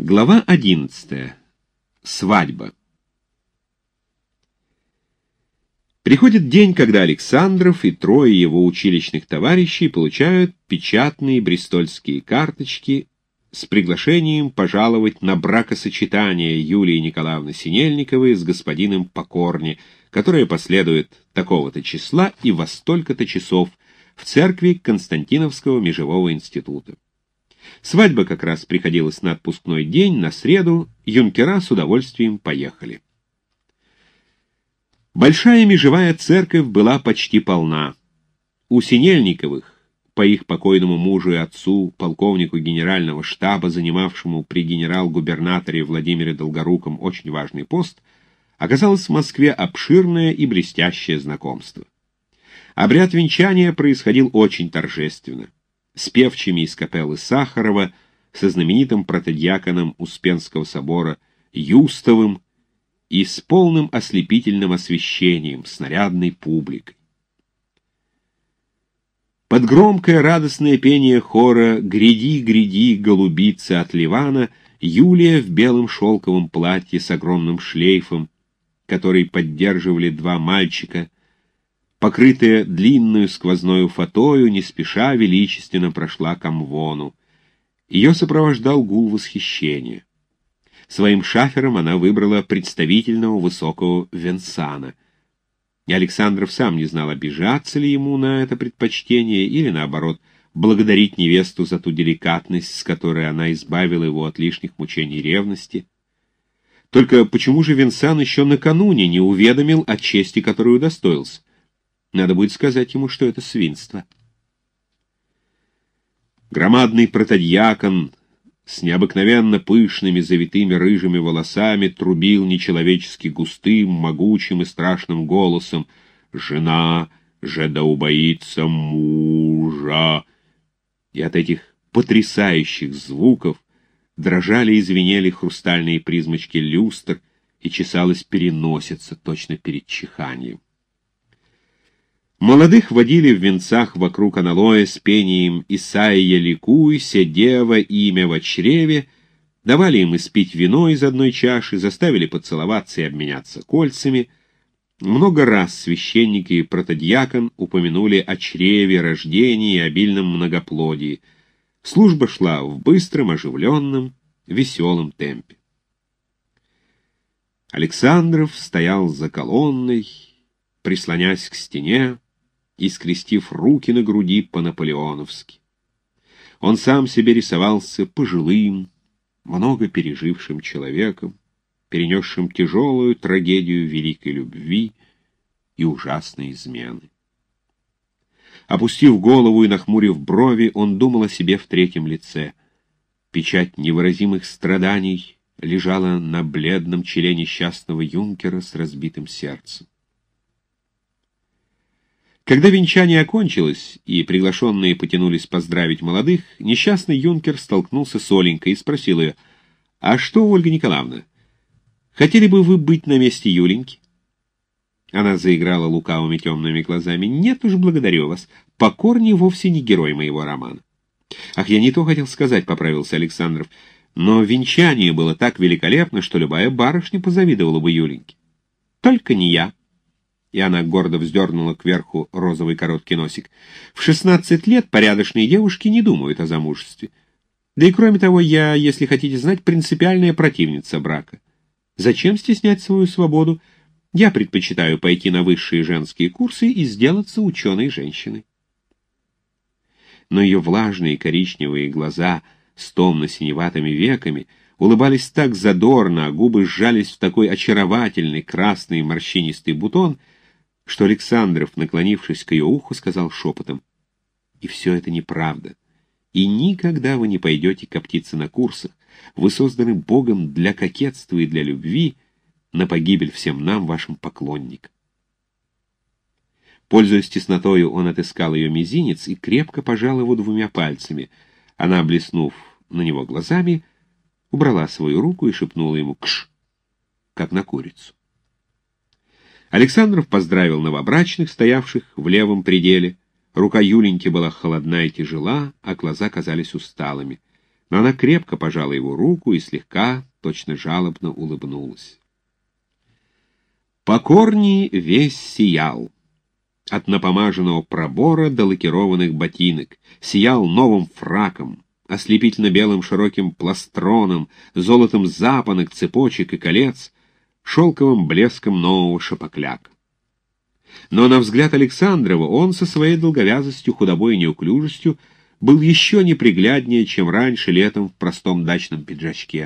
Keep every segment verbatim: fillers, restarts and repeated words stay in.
Глава одиннадцатая. Свадьба. Приходит день, когда Александров и трое его училищных товарищей получают печатные брестольские карточки с приглашением пожаловать на бракосочетание Юлии Николаевны Синельниковой с господином Покорни, которое последует такого-то числа и во столько-то часов в церкви Константиновского межевого института. Свадьба как раз приходилась на отпускной день, на среду, юнкера с удовольствием поехали. Большая межевая церковь была почти полна. У Синельниковых, по их покойному мужу и отцу, полковнику генерального штаба, занимавшему при генерал-губернаторе Владимире Долгоруком очень важный пост, оказалось в Москве обширное и блестящее знакомство. Обряд венчания происходил очень торжественно. С певчими из капеллы Сахарова, со знаменитым протодиаконом Успенского собора Юстовым и с полным ослепительным освещением, с нарядной публикой. Под громкое радостное пение хора «Гряди, гряди, голубица от Ливана» Юлия в белом шелковом платье с огромным шлейфом, который поддерживали два мальчика, покрытая длинную сквозною фатою, не спеша величественно прошла к амвону. Ее сопровождал гул восхищения. Своим шафером она выбрала представительного высокого Венсана. И Александров сам не знал, обижаться ли ему на это предпочтение или, наоборот, благодарить невесту за ту деликатность, с которой она избавила его от лишних мучений ревности. Только почему же Венсан еще накануне не уведомил о чести, которую удостоился? Надо будет сказать ему, что это свинство. Громадный протодиакон с необыкновенно пышными завитыми рыжими волосами трубил нечеловечески густым, могучим и страшным голосом: «Жена же да убоится мужа!» И от этих потрясающих звуков дрожали и звенели хрустальные призмочки люстр, и чесалась переносица точно перед чиханием. Молодых водили в венцах вокруг аналоя с пением «Исайя ликуйся, дева, имя во чреве», давали им испить вино из одной чаши, заставили поцеловаться и обменяться кольцами. Много раз священник и протодиакон упомянули о чреве, рождении и обильном многоплодии. Служба шла в быстром, оживленном, веселом темпе. Александров стоял за колонной, прислонясь к стене и скрестив руки на груди по-наполеоновски. Он сам себе рисовался пожилым, много пережившим человеком, перенесшим тяжелую трагедию великой любви и ужасной измены. Опустив голову и нахмурив брови, он думал о себе в третьем лице. Печать невыразимых страданий лежала на бледном челе несчастного юнкера с разбитым сердцем. Когда венчание окончилось, и приглашенные потянулись поздравить молодых, несчастный юнкер столкнулся с Оленькой и спросил ее: «А что, Ольга Николаевна, хотели бы вы быть на месте Юленьки?» Она заиграла лукавыми темными глазами. «Нет уж, благодарю вас. Покорни вовсе не герой моего романа». «Ах, я не то хотел сказать», — поправился Александров. «Но венчание было так великолепно, что любая барышня позавидовала бы Юленьке. Только не я». И она гордо вздернула кверху розовый короткий носик. «В шестнадцать лет порядочные девушки не думают о замужестве. Да и кроме того, я, если хотите знать, принципиальная противница брака. Зачем стеснять свою свободу? Я предпочитаю пойти на высшие женские курсы и сделаться ученой женщиной». Но ее влажные коричневые глаза с томно-синеватыми веками улыбались так задорно, а губы сжались в такой очаровательный красный морщинистый бутон, что Александров, наклонившись к ее уху, сказал шепотом: «И все это неправда. И никогда вы не пойдете коптиться на курсах. Вы созданы Богом для кокетства и для любви, на погибель всем нам, вашим поклонникам». Пользуясь теснотою, он отыскал ее мизинец и крепко пожал его двумя пальцами. Она, блеснув на него глазами, убрала свою руку и шепнула ему «кш», как на курицу. Александров поздравил новобрачных, стоявших в левом пределе. Рука Юленьки была холодна и тяжела, а глаза казались усталыми. но она крепко пожала его руку и слегка, точно жалобно улыбнулась. Покорней весь сиял. От напомаженного пробора до лакированных ботинок, сиял новым фраком, ослепительно-белым широким пластроном, золотом запонок, цепочек и колец, шелковым блеском нового шапокляка. Но на взгляд Александрова он со своей долговязостью, худобой и неуклюжестью был еще непригляднее, чем раньше летом в простом дачном пиджачке.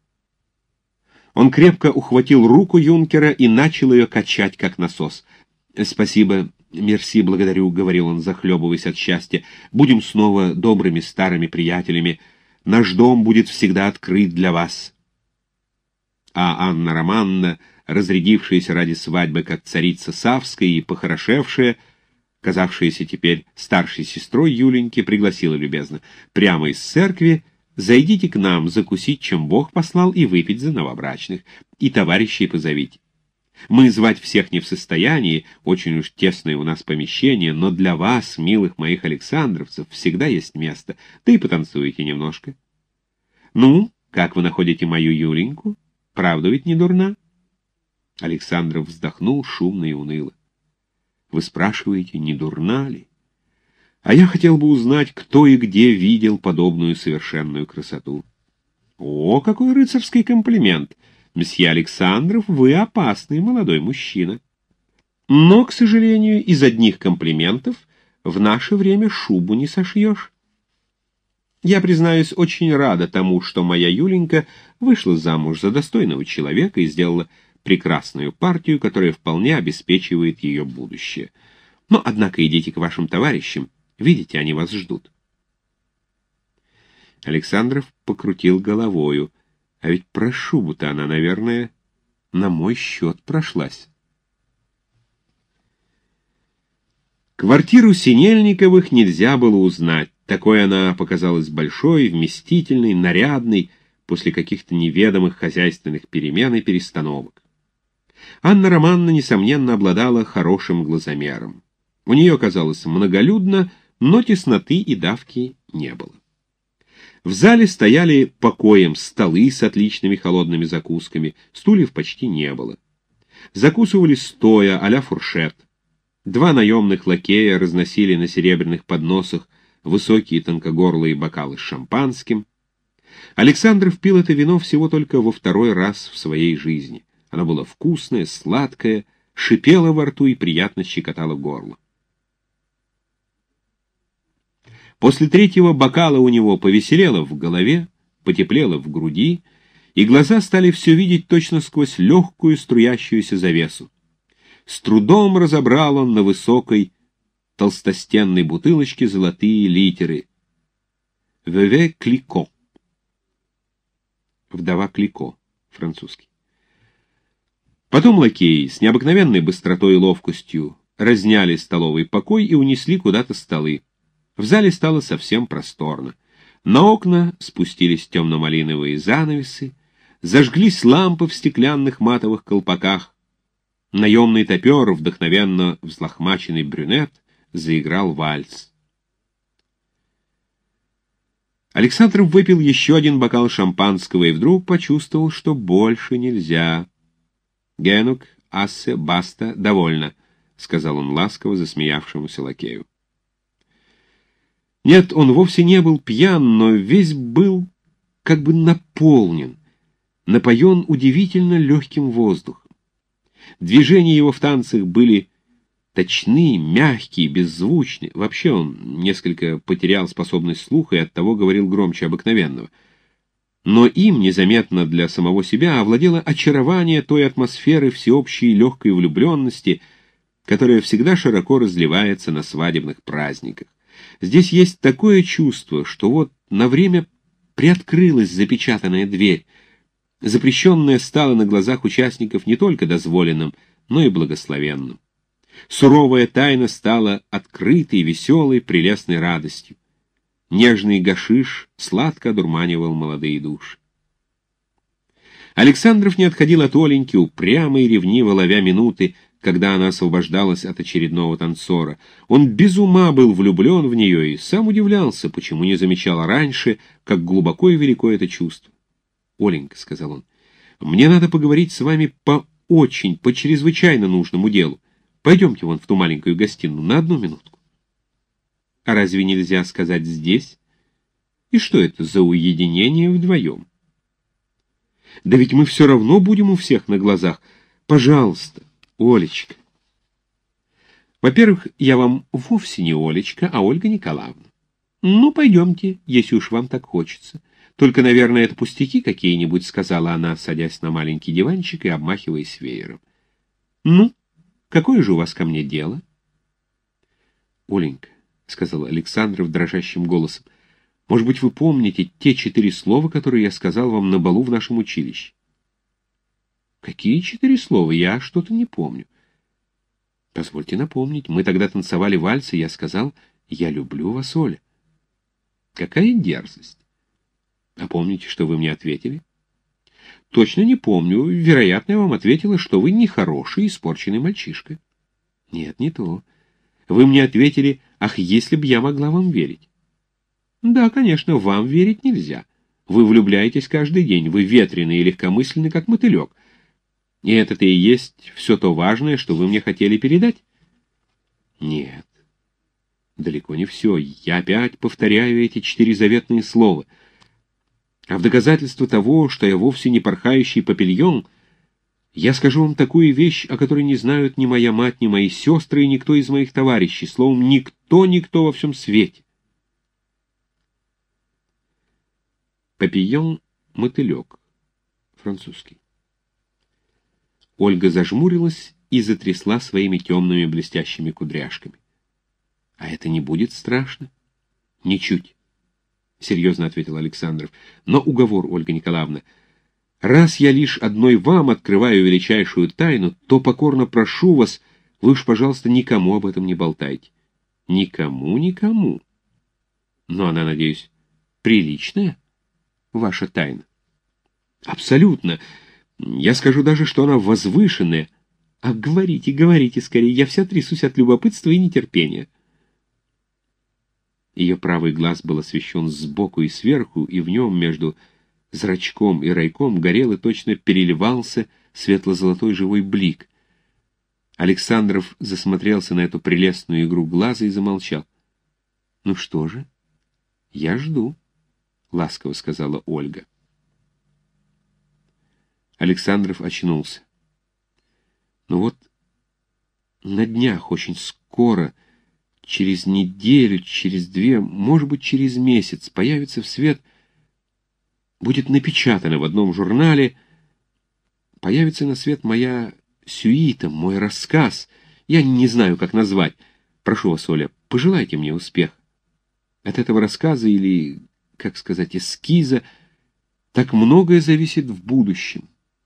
Он крепко ухватил руку юнкера и начал ее качать, как насос. «Спасибо, мерси, благодарю», — говорил он, захлебываясь от счастья. «Будем снова добрыми старыми приятелями. Наш дом будет всегда открыт для вас». А Анна Романовна, разрядившаяся ради свадьбы как царица Савская и похорошевшая, казавшаяся теперь старшей сестрой Юленьки, пригласила любезно: «Прямо из церкви зайдите к нам закусить, чем Бог послал, и выпить за новобрачных. И товарищей позовите. Мы звать всех не в состоянии, очень уж тесное у нас помещение, но для вас, милых моих александровцев, всегда есть место, да и потанцуете немножко. Ну, как вы находите мою Юленьку? Правда ведь не дурна?» Александров вздохнул шумно и уныло. «Вы спрашиваете, не дурна ли? А я хотел бы узнать, кто и где видел подобную совершенную красоту». «О, какой рыцарский комплимент! Месье Александров, вы опасный молодой мужчина. Но, к сожалению, из одних комплиментов в наше время шубу не сошьешь. Я, признаюсь, очень рада тому, что моя Юленька вышла замуж за достойного человека и сделала прекрасную партию, которая вполне обеспечивает ее будущее. Но, однако, идите к вашим товарищам. Видите, они вас ждут». Александров покрутил головою. А ведь про шубу-то она, наверное, на мой счет прошлась. Квартиру Синельниковых нельзя было узнать. Такой она показалась большой, вместительной, нарядной, после каких-то неведомых хозяйственных перемен и перестановок. Анна Романовна, несомненно, обладала хорошим глазомером. У нее казалось многолюдно, но тесноты и давки не было. В зале стояли покоем столы с отличными холодными закусками, стульев почти не было. Закусывали стоя, а-ля фуршет. Два наемных лакея разносили на серебряных подносах высокие тонкогорлые бокалы с шампанским. Александров пил это вино всего только во второй раз в своей жизни. Оно было вкусное, сладкое, шипело во рту и приятно щекотало горло. После третьего бокала у него повеселело в голове, потеплело в груди, и глаза стали все видеть точно сквозь легкую струящуюся завесу. С трудом разобрал он на высокой толстостенной бутылочке золотые литеры. «Веве Клико». «Вдова Клико», французский. Потом лакеи с необыкновенной быстротой и ловкостью разняли столовый покой и унесли куда-то столы. В зале стало совсем просторно. На окна спустились темно-малиновые занавесы, зажглись лампы в стеклянных матовых колпаках. Наемный топер, вдохновенно взлохмаченный брюнет, заиграл вальс. Александр выпил еще один бокал шампанского и вдруг почувствовал, что больше нельзя. «Генук, ассе, баста, довольно», — сказал он ласково засмеявшемуся лакею. Нет, он вовсе не был пьян, но весь был как бы наполнен, напоен удивительно легким воздухом. Движения его в танцах были точны, мягкие, беззвучны. Вообще он несколько потерял способность слуха и оттого говорил громче обыкновенного. Но им, незаметно для самого себя, овладело очарование той атмосферы всеобщей легкой влюбленности, которая всегда широко разливается на свадебных праздниках. Здесь есть такое чувство, что вот на время приоткрылась запечатанная дверь. Запрещенное стало на глазах участников не только дозволенным, но и благословенным. Суровая тайна стала открытой, веселой, прелестной радостью. Нежный гашиш сладко одурманивал молодые души. Александров не отходил от Оленьки, упрямо и ревниво ловя минуты, когда она освобождалась от очередного танцора. Он без ума был влюблен в нее и сам удивлялся, почему не замечал раньше, как глубоко и велико это чувство. «Оленька», — сказал он, — «мне надо поговорить с вами по очень, по чрезвычайно нужному делу. Пойдемте вон в ту маленькую гостиную на одну минутку». «А разве нельзя сказать здесь? И что это за уединение вдвоем?» «Да ведь мы все равно будем у всех на глазах. Пожалуйста, Олечка». «Во-первых, я вам вовсе не Олечка, а Ольга Николаевна. Ну, пойдемте, если уж вам так хочется. Только, наверное, это пустяки какие-нибудь», — сказала она, садясь на маленький диванчик и обмахиваясь веером. «Ну, какое же у вас ко мне дело?» «Оленька», — сказал Александров дрожащим голосом, — «может быть, вы помните те четыре слова, которые я сказал вам на балу в нашем училище?» «Какие четыре слова? Я что-то не помню». «Позвольте напомнить. Мы тогда танцевали вальс, и я сказал: я люблю вас, Оля». «Какая дерзость! А помните, что вы мне ответили?» «Точно не помню. Вероятно, я вам ответила, что вы нехороший, испорченный мальчишка». «Нет, не то. Вы мне ответили: ах, если б я могла вам верить». «Да, конечно, вам верить нельзя. Вы влюбляетесь каждый день, вы ветреный и легкомысленный, как мотылек. И это-то и есть все то важное, что вы мне хотели передать?» «Нет, далеко не все. Я опять повторяю эти четыре заветные слова. А в доказательство того, что я вовсе не порхающий папильон, я скажу вам такую вещь, о которой не знают ни моя мать, ни мои сестры, и никто из моих товарищей, словом, никто-никто во всем свете. Папильон — мотылек, французский. Ольга зажмурилась и затрясла своими темными блестящими кудряшками. «А это не будет страшно?» «Ничуть», — серьезно ответил Александров. «Но уговор, Ольга Николаевна. Раз я лишь одной вам открываю величайшую тайну, то покорно прошу вас, вы уж, пожалуйста, никому об этом не болтайте». «Никому, никому. Но она, надеюсь, приличная, ваша тайна?» «Абсолютно. Я скажу даже, что она возвышенная». «А говорите, говорите скорее, я вся трясусь от любопытства и нетерпения». Ее правый глаз был освещен сбоку и сверху, и в нем между зрачком и райком горел и точно переливался светло-золотой живой блик. Александров засмотрелся на эту прелестную игру глаза и замолчал. «Ну что же? Я жду», — ласково сказала Ольга. Александров очнулся. «Ну вот, на днях, очень скоро, через неделю, через две, может быть, через месяц появится в свет, будет напечатано в одном журнале, появится на свет моя сюита, мой рассказ. Я не знаю, как назвать. Прошу вас, Оля, пожелайте мне успех. От этого рассказа или, как сказать, эскиза так многое зависит в будущем».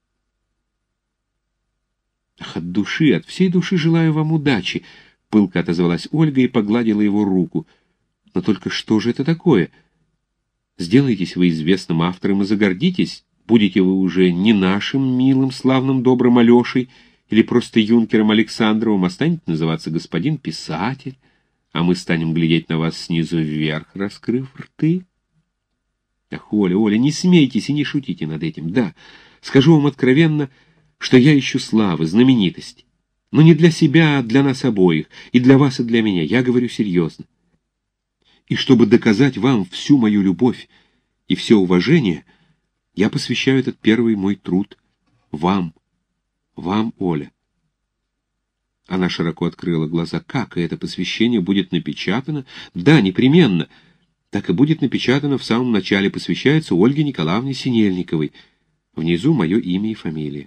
«Ах, от души, от всей души желаю вам удачи», — пылко отозвалась Ольга и погладила его руку. «Но только что же это такое? Сделаетесь вы известным автором и загордитесь. Будете вы уже не нашим милым, славным, добрым Алешей или просто юнкером Александровым, а станете называться господин писатель, а мы станем глядеть на вас снизу вверх, раскрыв рты». «Ах, Оля, Оля, не смейтесь и не шутите над этим. Да, скажу вам откровенно, что я ищу славы, знаменитости. Но не для себя, а для нас обоих, и для вас, и для меня. Я говорю серьезно. И чтобы доказать вам всю мою любовь и все уважение, я посвящаю этот первый мой труд вам, вам, Оля». Она широко открыла глаза. «Как это посвящение будет напечатано?» «Да, непременно. Так и будет напечатано в самом начале. Посвящается Ольге Николаевне Синельниковой. Внизу мое имя и фамилия».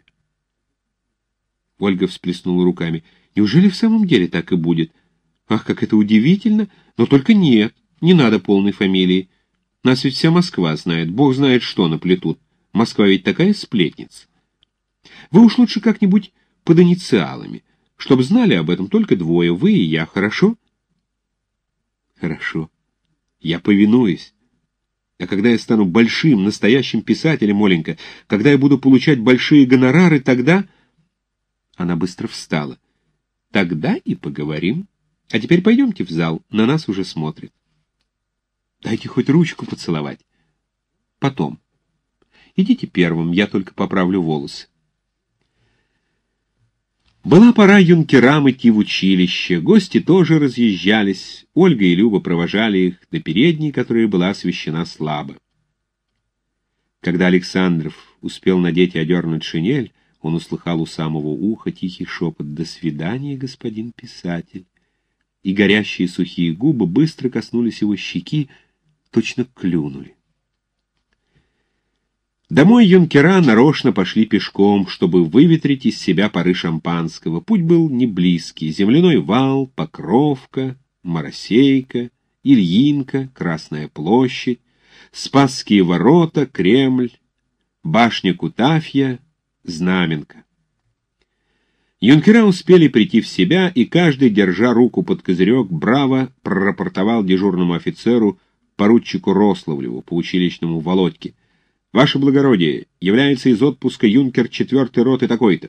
Ольга всплеснула руками. «Неужели в самом деле так и будет? Ах, как это удивительно! Но только нет, не надо полной фамилии. Нас ведь вся Москва знает, бог знает что наплетут. Москва ведь такая сплетница. Вы уж лучше как-нибудь под инициалами, чтобы знали об этом только двое, вы и я, хорошо?» «Хорошо. Я повинуюсь. А когда я стану большим, настоящим писателем, Оленька, когда я буду получать большие гонорары, тогда...» Она быстро встала. Тогда и поговорим. А теперь пойдемте в зал, на нас уже смотрят. Дайте хоть ручку поцеловать. Потом. Идите первым, я только поправлю волосы. Была пора юнкерам идти в училище, гости тоже разъезжались, Ольга и Люба провожали их до передней, которая была освещена слабо. Когда Александров успел надеть и одернуть шинель, он услыхал у самого уха тихий шепот «До свидания, господин писатель», и горящие сухие губы быстро коснулись его щеки, точно клюнули. Домой юнкера нарочно пошли пешком, чтобы выветрить из себя пары шампанского. Путь был не близкий. Земляной вал, Покровка, Моросейка, Ильинка, Красная площадь, Спасские ворота, Кремль, башня Кутафья, Знаменка. Юнкера успели прийти в себя, и каждый, держа руку под козырек, браво прорапортовал дежурному офицеру, поручику Рославлеву, по училищному Володьке: «Ваше благородие, является из отпуска юнкер четвертой роты такой-то».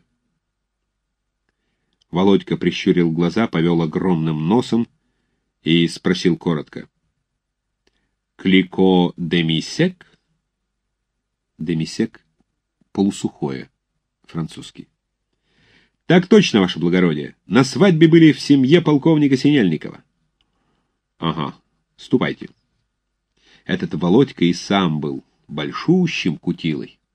Володька прищурил глаза, повел огромным носом и спросил коротко: «Клико демисек?» Демисек — полусухое, французский. «Так точно, ваше благородие. На свадьбе были в семье полковника Синельникова». «Ага, ступайте». Этот Володька и сам был большущим кутилой.